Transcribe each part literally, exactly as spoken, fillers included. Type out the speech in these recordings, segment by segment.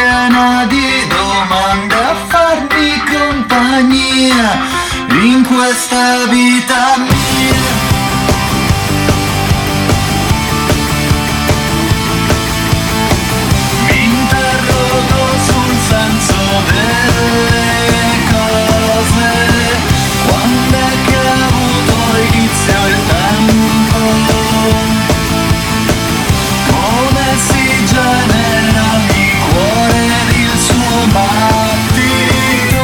piena di domande a farmi compagnia in questa vita mia. Mi interrogo sul senso delle cose, quando è che ha avuto inizio il tempo, come si genera ogni cuore ed il suo battito.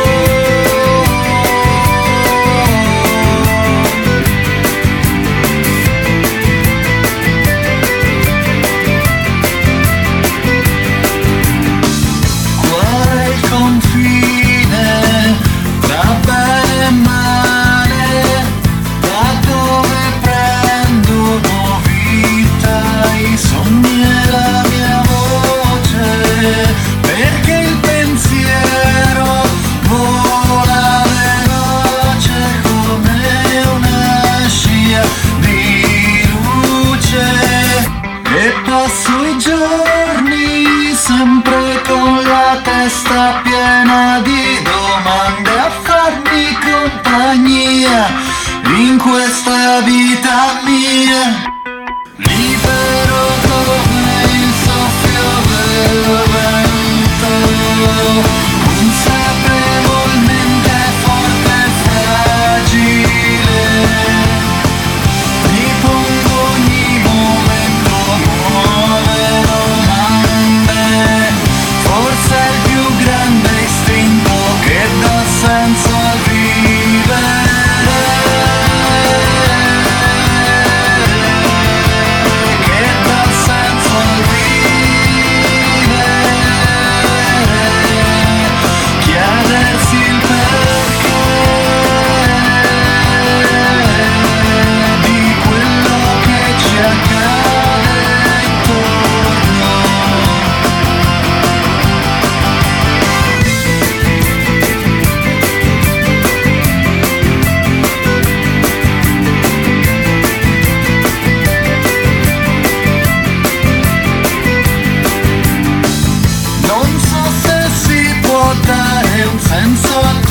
Qual è il confine tra bene e male, da dove prendono vita i sogni e la mia voce, perché il pensiero vola veloce come una scia di luce, e passo i giorni sempre con la testa piena di domande a farmi compagnia in questa vita mia. Libero come il soffio del vento, consapevolmente forte e fragile, mi pongo ogni momento nuove domande, forse è il più grande istinto che dà senso al vivere. Che dà senso al vivere, chiedersi il perché di quello che ci accade intorno. Non so se si può dare un senso a